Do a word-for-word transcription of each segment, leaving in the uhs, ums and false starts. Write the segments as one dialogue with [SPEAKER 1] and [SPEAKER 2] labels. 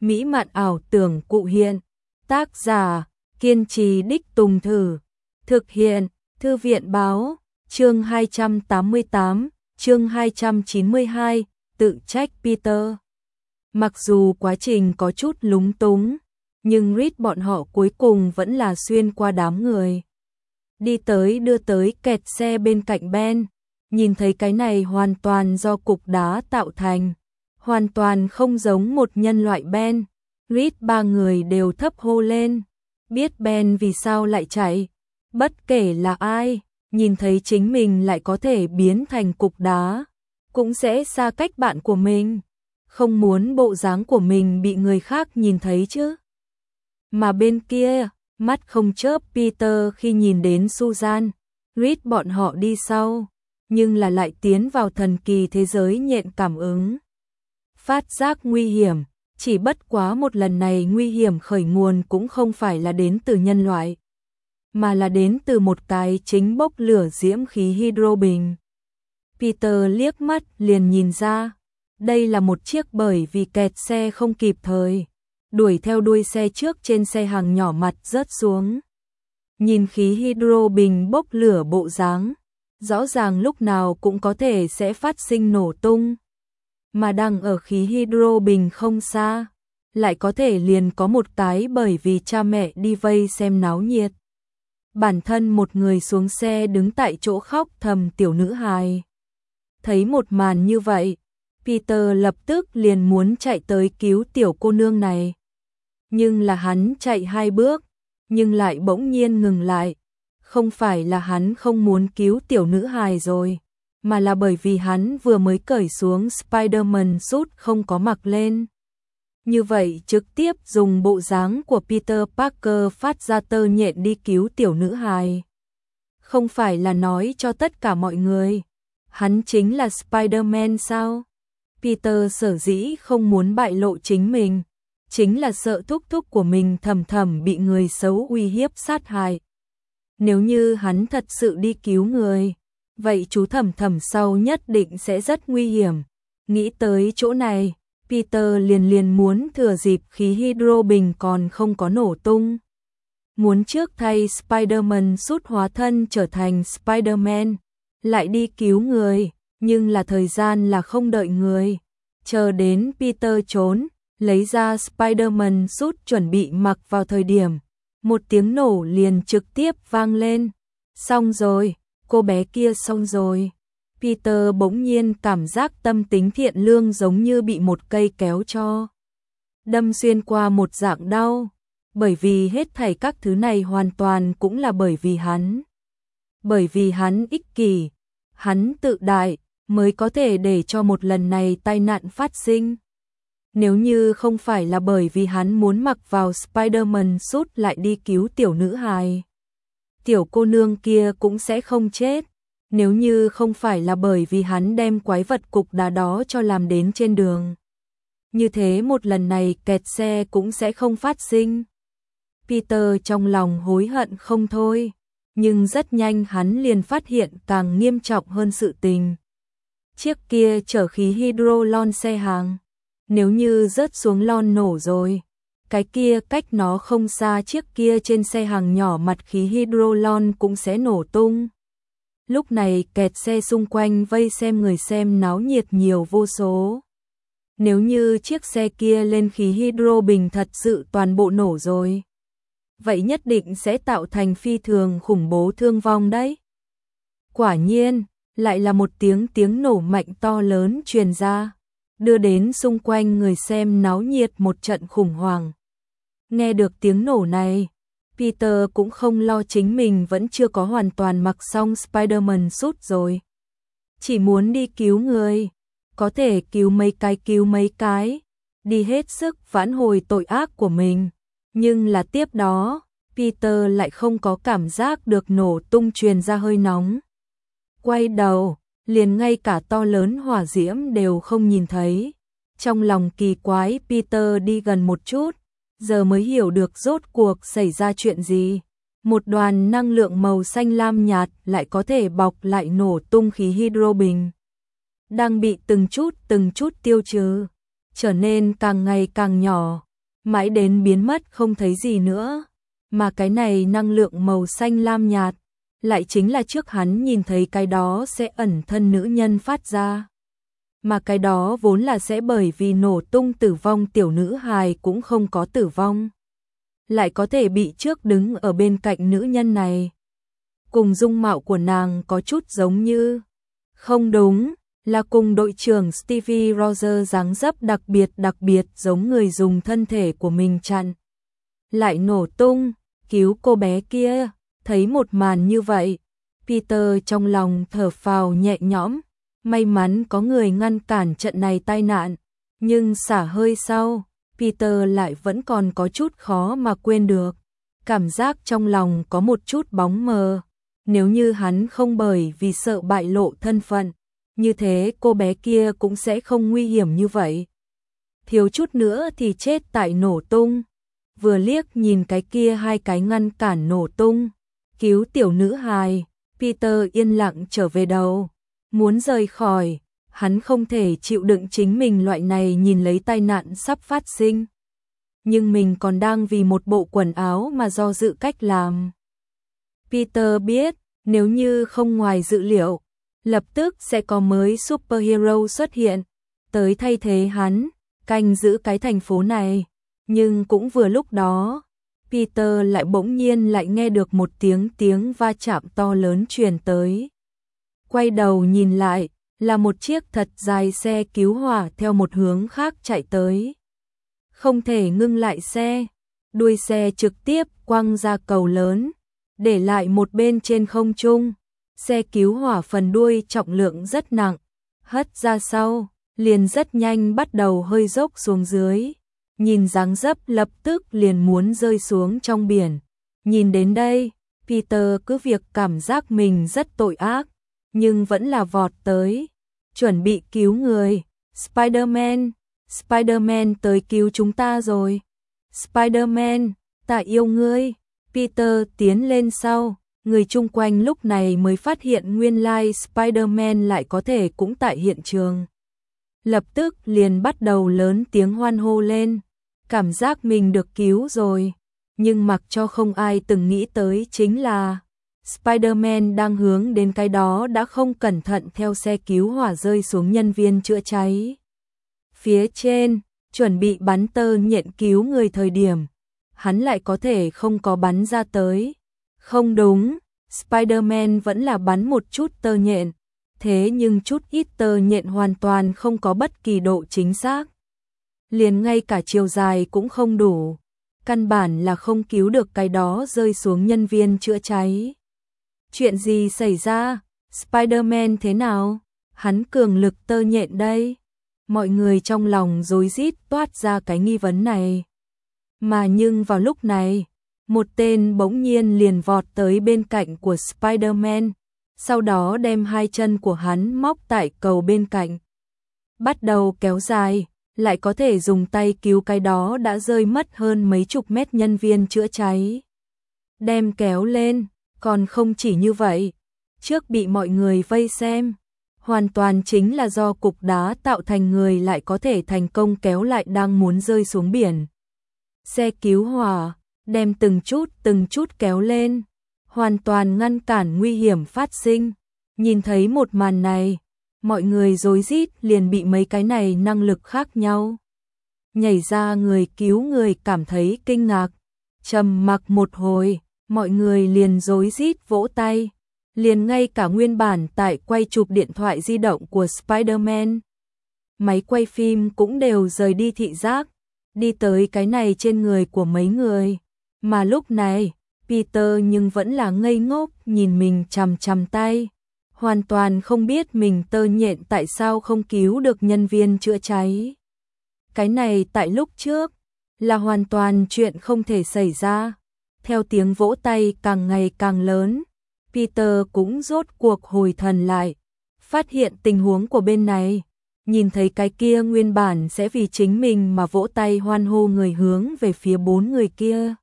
[SPEAKER 1] mỹ mạn ảo tưởng cụ hiện. Tác giả, kiên trì đích tùng thử. Thực hiện, Thư viện báo, chương hai trăm tám mươi tám, chương hai trăm chín mươi hai, tự trách Peter. Mặc dù quá trình có chút lúng túng, nhưng Reed bọn họ cuối cùng vẫn là xuyên qua đám người. Đi tới đưa tới kẹt xe bên cạnh Ben, nhìn thấy cái này hoàn toàn do cục đá tạo thành, hoàn toàn không giống một nhân loại Ben. Reed ba người đều thấp hô lên, biết Ben vì sao lại chạy, bất kể là ai, nhìn thấy chính mình lại có thể biến thành cục đá, cũng sẽ xa cách bạn của mình, không muốn bộ dáng của mình bị người khác nhìn thấy chứ. Mà bên kia, mắt không chớp Peter khi nhìn đến Susan, Reed bọn họ đi sau, nhưng là lại tiến vào thần kỳ thế giới nhện cảm ứng. Phát giác nguy hiểm, chỉ bất quá một lần này nguy hiểm khởi nguồn cũng không phải là đến từ nhân loại, mà là đến từ một cái chính bốc lửa diễm khí hydro bình. Peter liếc mắt liền nhìn ra, đây là một chiếc bởi vì kẹt xe không kịp thời, đuổi theo đuôi xe trước trên xe hàng nhỏ mặt rớt xuống. Nhìn khí hydro bình bốc lửa bộ dáng, rõ ràng lúc nào cũng có thể sẽ phát sinh nổ tung. Mà đang ở khí hydro bình không xa, lại có thể liền có một cái bởi vì cha mẹ đi vây xem náo nhiệt. Bản thân một người xuống xe đứng tại chỗ khóc thầm tiểu nữ hài. Thấy một màn như vậy, Peter lập tức liền muốn chạy tới cứu tiểu cô nương này. Nhưng là hắn chạy hai bước, nhưng lại bỗng nhiên ngừng lại. Không phải là hắn không muốn cứu tiểu nữ hài rồi, mà là bởi vì hắn vừa mới cởi xuống Spider-Man suit không có mặc lên. Như vậy trực tiếp dùng bộ dáng của Peter Parker phát ra tơ nhện đi cứu tiểu nữ hài. Không phải là nói cho tất cả mọi người, hắn chính là Spider-Man sao? Peter sở dĩ không muốn bại lộ chính mình, chính là sợ thúc thúc của mình thầm thầm bị người xấu uy hiếp sát hại. Nếu như hắn thật sự đi cứu người, vậy chú thầm thầm sau nhất định sẽ rất nguy hiểm. Nghĩ tới chỗ này, Peter liền liền muốn thừa dịp khí hydro bình còn không có nổ tung. Muốn trước thay Spider-Man suit hóa thân trở thành Spider-Man, lại đi cứu người, nhưng là thời gian là không đợi người. Chờ đến Peter trốn, lấy ra Spider-Man suit chuẩn bị mặc vào thời điểm, một tiếng nổ liền trực tiếp vang lên. Xong rồi, cô bé kia xong rồi. Peter bỗng nhiên cảm giác tâm tính thiện lương giống như bị một cây kéo cho đâm xuyên qua một dạng đau, bởi vì hết thảy các thứ này hoàn toàn cũng là bởi vì hắn. Bởi vì hắn ích kỷ, hắn tự đại, mới có thể để cho một lần này tai nạn phát sinh. Nếu như không phải là bởi vì hắn muốn mặc vào Spider-Man suit lại đi cứu tiểu nữ hài, tiểu cô nương kia cũng sẽ không chết. Nếu như không phải là bởi vì hắn đem quái vật cục đá đó cho làm đến trên đường, như thế một lần này kẹt xe cũng sẽ không phát sinh. Peter trong lòng hối hận không thôi, nhưng rất nhanh hắn liền phát hiện càng nghiêm trọng hơn sự tình. Chiếc kia chở khí hydro lon xe hàng, nếu như rớt xuống lon nổ rồi, cái kia cách nó không xa chiếc kia trên xe hàng nhỏ mặt khí hydro lon cũng sẽ nổ tung. Lúc này kẹt xe xung quanh vây xem người xem náo nhiệt nhiều vô số. Nếu như chiếc xe kia lên khí hydro bình thật sự toàn bộ nổ rồi, vậy nhất định sẽ tạo thành phi thường khủng bố thương vong đấy. Quả nhiên, lại là một tiếng tiếng nổ mạnh to lớn truyền ra, đưa đến xung quanh người xem náo nhiệt một trận khủng hoảng. Nghe được tiếng nổ này, Peter cũng không lo chính mình vẫn chưa có hoàn toàn mặc xong Spider-Man suit rồi. Chỉ muốn đi cứu người, có thể cứu mấy cái cứu mấy cái, đi hết sức vãn hồi tội ác của mình. Nhưng là tiếp đó, Peter lại không có cảm giác được nổ tung truyền ra hơi nóng. Quay đầu, liền ngay cả to lớn hỏa diễm đều không nhìn thấy. Trong lòng kỳ quái Peter đi gần một chút, giờ mới hiểu được rốt cuộc xảy ra chuyện gì. Một đoàn năng lượng màu xanh lam nhạt lại có thể bọc lại nổ tung khí hydro bình. Đang bị từng chút từng chút tiêu trừ, trở nên càng ngày càng nhỏ, mãi đến biến mất không thấy gì nữa. Mà cái này năng lượng màu xanh lam nhạt, lại chính là trước hắn nhìn thấy cái đó sẽ ẩn thân nữ nhân phát ra. Mà cái đó vốn là sẽ bởi vì nổ tung tử vong tiểu nữ hài cũng không có tử vong. Lại có thể bị trước đứng ở bên cạnh nữ nhân này. Cùng dung mạo của nàng có chút giống như. Không đúng, là cùng đội trưởng Stevie Rogers dáng dấp đặc biệt đặc biệt giống người dùng thân thể của mình chặn. Lại nổ tung, cứu cô bé kia, thấy một màn như vậy. Peter trong lòng thở phào nhẹ nhõm, may mắn có người ngăn cản trận này tai nạn. Nhưng xả hơi sau, Peter lại vẫn còn có chút khó mà quên được. Cảm giác trong lòng có một chút bóng mờ. Nếu như hắn không bởi vì sợ bại lộ thân phận, như thế cô bé kia cũng sẽ không nguy hiểm như vậy. Thiếu chút nữa thì chết tại nổ tung. Vừa liếc nhìn cái kia hai cái ngăn cản nổ tung, cứu tiểu nữ hài, Peter yên lặng trở về đầu. Muốn rời khỏi, hắn không thể chịu đựng chính mình loại này nhìn lấy tai nạn sắp phát sinh. Nhưng mình còn đang vì một bộ quần áo mà do dự cách làm. Peter biết, nếu như không ngoài dự liệu, lập tức sẽ có mới superhero xuất hiện, tới thay thế hắn, canh giữ cái thành phố này. Nhưng cũng vừa lúc đó, Peter lại bỗng nhiên lại nghe được một tiếng tiếng va chạm to lớn truyền tới. Quay đầu nhìn lại, là một chiếc thật dài xe cứu hỏa theo một hướng khác chạy tới. Không thể ngưng lại xe, đuôi xe trực tiếp quăng ra cầu lớn, để lại một bên trên không trung. Xe cứu hỏa phần đuôi trọng lượng rất nặng, hất ra sau, liền rất nhanh bắt đầu hơi dốc xuống dưới. Nhìn dáng dấp lập tức liền muốn rơi xuống trong biển. Nhìn đến đây, Peter cứ việc cảm giác mình rất tội ác, nhưng vẫn là vọt tới, chuẩn bị cứu người. Spider-Man, Spider-Man tới cứu chúng ta rồi. Spider-Man, ta yêu ngươi. Peter tiến lên sau, người chung quanh lúc này mới phát hiện nguyên lai Spider-Man lại có thể cũng tại hiện trường. Lập tức liền bắt đầu lớn tiếng hoan hô lên, cảm giác mình được cứu rồi. Nhưng mặc cho không ai từng nghĩ tới chính là Spider-Man đang hướng đến cái đó đã không cẩn thận theo xe cứu hỏa rơi xuống nhân viên chữa cháy. Phía trên, chuẩn bị bắn tơ nhện cứu người thời điểm, hắn lại có thể không có bắn ra tới. Không đúng, Spider-Man vẫn là bắn một chút tơ nhện, thế nhưng chút ít tơ nhện hoàn toàn không có bất kỳ độ chính xác. Liền ngay cả chiều dài cũng không đủ, căn bản là không cứu được cái đó rơi xuống nhân viên chữa cháy. Chuyện gì xảy ra? Spider-Man thế nào? Hắn cường lực tơ nhện đây. Mọi người trong lòng rối rít toát ra cái nghi vấn này. Mà nhưng vào lúc này, một tên bỗng nhiên liền vọt tới bên cạnh của Spider-Man, sau đó đem hai chân của hắn móc tại cầu bên cạnh. Bắt đầu kéo dài, lại có thể dùng tay cứu cái đó đã rơi mất hơn mấy chục mét nhân viên chữa cháy. Đem kéo lên, còn không chỉ như vậy, trước bị mọi người vây xem, hoàn toàn chính là do cục đá tạo thành người lại có thể thành công kéo lại đang muốn rơi xuống biển. Xe cứu hỏa, đem từng chút từng chút kéo lên, hoàn toàn ngăn cản nguy hiểm phát sinh. Nhìn thấy một màn này, mọi người rối rít liền bị mấy cái này năng lực khác nhau nhảy ra người cứu người cảm thấy kinh ngạc. Trầm mặc một hồi, mọi người liền rối rít vỗ tay, liền ngay cả nguyên bản tại quay chụp điện thoại di động của Spider-Man, máy quay phim cũng đều rời đi thị giác, đi tới cái này trên người của mấy người. Mà lúc này, Peter nhưng vẫn là ngây ngốc nhìn mình chằm chằm tay, hoàn toàn không biết mình tơ nhện tại sao không cứu được nhân viên chữa cháy. Cái này tại lúc trước, là hoàn toàn chuyện không thể xảy ra. Theo tiếng vỗ tay càng ngày càng lớn, Peter cũng rốt cuộc hồi thần lại, phát hiện tình huống của bên này, nhìn thấy cái kia nguyên bản sẽ vì chính mình mà vỗ tay hoan hô người hướng về phía bốn người kia.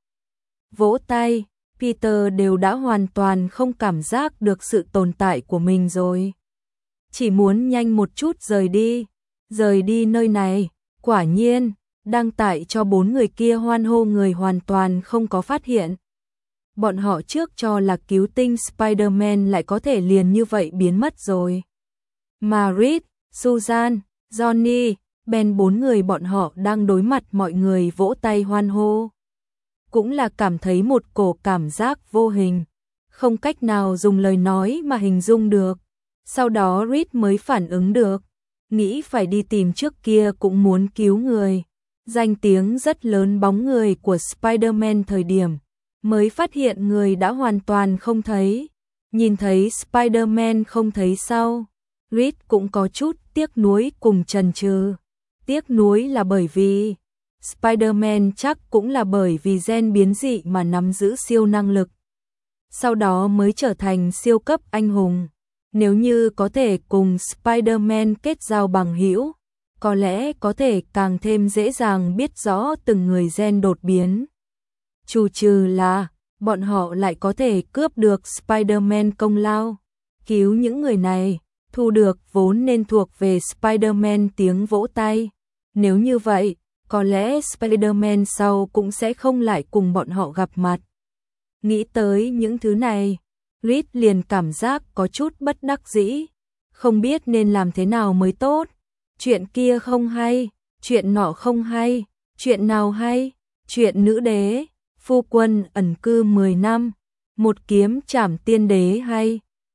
[SPEAKER 1] Vỗ tay, Peter đều đã hoàn toàn không cảm giác được sự tồn tại của mình rồi. Chỉ muốn nhanh một chút rời đi, rời đi nơi này. Quả nhiên, đang tại cho bốn người kia hoan hô người hoàn toàn không có phát hiện. Bọn họ trước cho là cứu tinh Spider-Man lại có thể liền như vậy biến mất rồi. Mà Reed, Susan, Johnny, Ben bốn người bọn họ đang đối mặt mọi người vỗ tay hoan hô. Cũng là cảm thấy một cổ cảm giác vô hình, không cách nào dùng lời nói mà hình dung được. Sau đó Reed mới phản ứng được, nghĩ phải đi tìm trước kia cũng muốn cứu người. Danh tiếng rất lớn bóng người của Spider-Man thời điểm, mới phát hiện người đã hoàn toàn không thấy. Nhìn thấy Spider-Man không thấy sau, Reed cũng có chút tiếc nuối cùng chần chừ. Tiếc nuối là bởi vì Spider-Man chắc cũng là bởi vì gen biến dị mà nắm giữ siêu năng lực, sau đó mới trở thành siêu cấp anh hùng. Nếu như có thể cùng Spider-Man kết giao bằng hữu, có lẽ có thể càng thêm dễ dàng biết rõ từng người gen đột biến. Trừ trừ là, bọn họ lại có thể cướp được Spider-Man công lao, cứu những người này, thu được vốn nên thuộc về Spider-Man tiếng vỗ tay. Nếu như vậy, có lẽ Spider-Man sau cũng sẽ không lại cùng bọn họ gặp mặt. Nghĩ tới những thứ này, Reed liền cảm giác có chút bất đắc dĩ, không biết nên làm thế nào mới tốt. Chuyện kia không hay, chuyện nọ không hay, chuyện nào hay, chuyện nữ đế, phu quân ẩn cư mười năm, một kiếm trảm tiên đế hay.